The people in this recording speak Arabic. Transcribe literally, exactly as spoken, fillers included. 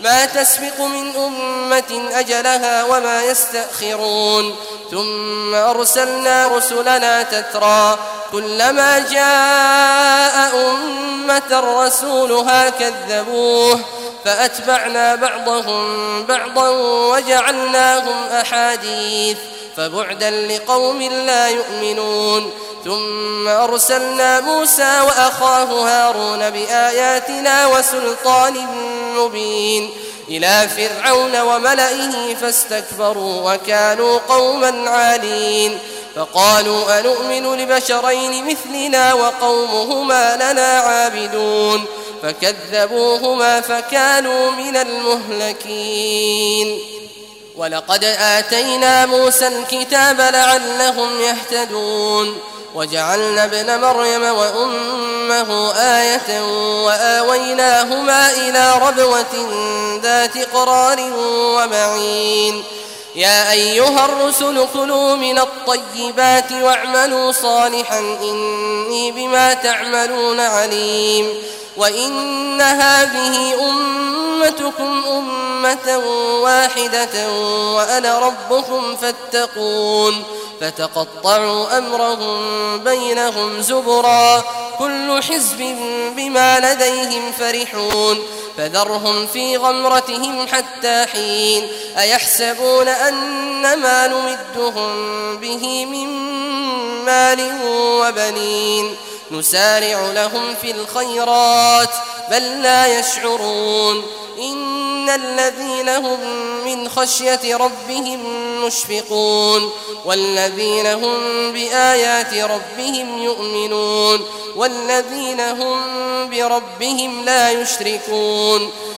ما تسبق من أمة أجلها وما يستأخرون ثم أرسلنا رسلنا تترى كلما جاء أمة رسولها كذبوه فأتبعنا بعضهم بعضا وجعلناهم أحاديث فبعدا لقوم لا يؤمنون ثم أرسلنا موسى وأخاه هارون بآياتنا وسلطان مبين إلى فرعون وملئه فاستكبروا وكانوا قوما عالين فقالوا أنؤمن لبشرين مثلنا وقومهما لنا عابدون فكذبوهما فكانوا من المهلكين ولقد آتينا موسى الكتاب لعلهم يهتدون وجعلنا ابن مريم وأمه آية وآويناهما إلى ربوة ذات قرار ومعين يا أيها الرسل كلوا من الطيبات واعملوا صالحا إني بما تعملون عليم وإن هذه أمتكم أمة واحدة وأنا ربكم فاتقون فتقطعوا أمرهم بينهم زبرا كل حزب بما لديهم فرحون فذرهم في غمرتهم حتى حين أيحسبون أن ما نمدهم به من مال وبنين نسارع لهم في الخيرات بل لا يشعرون إن الذين هم من خشية ربهم مشفقون والذين هم بآيات ربهم يؤمنون والذين هم بربهم لا يشركون